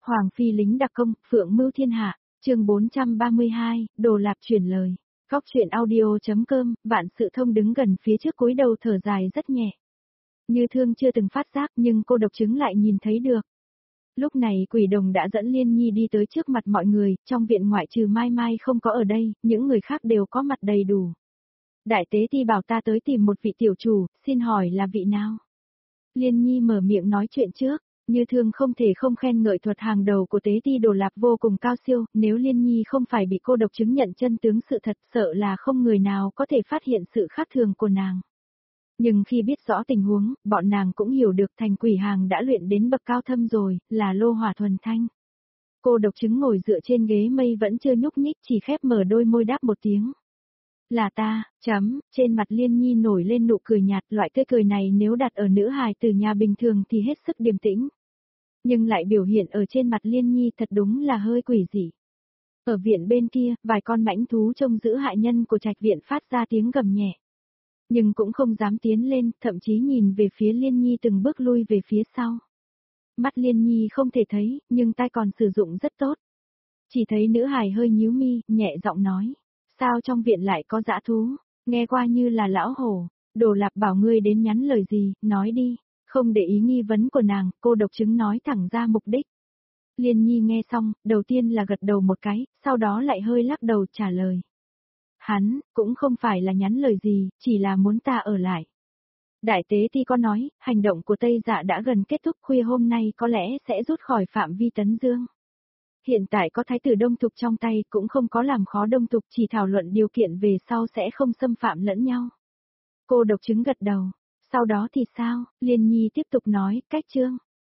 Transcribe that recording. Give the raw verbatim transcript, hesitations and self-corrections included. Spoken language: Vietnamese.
Hoàng phi lính đặc công, phượng mưu thiên hạ, chương bốn trăm ba mươi hai, Đồ Lạp chuyển lời. Góc truyện audio.com, vạn sự thông đứng gần phía trước cúi đầu thở dài rất nhẹ. Như Thương chưa từng phát giác nhưng cô độc chứng lại nhìn thấy được. Lúc này Quỷ Đồng đã dẫn Liên Nhi đi tới trước mặt mọi người, trong viện ngoại trừ Mai Mai không có ở đây, những người khác đều có mặt đầy đủ. Đại tế ti bảo ta tới tìm một vị tiểu chủ, xin hỏi là vị nào? Liên Nhi mở miệng nói chuyện trước. Như Thương không thể không khen ngợi thuật hàng đầu của tế ti Đồ Lạp vô cùng cao siêu, nếu Liên Nhi không phải bị cô độc chứng nhận chân tướng sự thật, sợ là không người nào có thể phát hiện sự khác thường của nàng. Nhưng khi biết rõ tình huống, bọn nàng cũng hiểu được thành quỷ hàng đã luyện đến bậc cao thâm rồi, là lô hỏa thuần thanh. Cô độc chứng ngồi dựa trên ghế mây vẫn chưa nhúc nhích, chỉ khép mở đôi môi đáp một tiếng. Là ta, chấm, trên mặt Liên Nhi nổi lên nụ cười nhạt, loại tươi cười này nếu đặt ở nữ hài từ nhà bình thường thì hết sức điềm tĩnh. Nhưng lại biểu hiện ở trên mặt Liên Nhi thật đúng là hơi quỷ dị. Ở viện bên kia, vài con mãnh thú trông giữ hại nhân của trạch viện phát ra tiếng gầm nhẹ. Nhưng cũng không dám tiến lên, thậm chí nhìn về phía Liên Nhi từng bước lui về phía sau. Mắt Liên Nhi không thể thấy, nhưng tai còn sử dụng rất tốt. Chỉ thấy nữ hài hơi nhíu mi, nhẹ giọng nói. Sao trong viện lại có dã thú, nghe qua như là lão hổ, Đồ Lạp bảo ngươi đến nhắn lời gì, nói đi. Không để ý nghi vấn của nàng, cô độc chứng nói thẳng ra mục đích. Liên Nhi nghe xong, đầu tiên là gật đầu một cái, sau đó lại hơi lắc đầu trả lời. Hắn, cũng không phải là nhắn lời gì, chỉ là muốn ta ở lại. Đại tế ti có nói, hành động của Tây Dạ đã gần kết thúc, khuya hôm nay có lẽ sẽ rút khỏi phạm vi Tấn Dương. Hiện tại có thái tử Đông Thục trong tay, cũng không có làm khó Đông Thục, chỉ thảo luận điều kiện về sau sẽ không xâm phạm lẫn nhau. Cô độc chứng gật đầu. Sau đó thì sao? Liên Nhi tiếp tục nói, cách chương.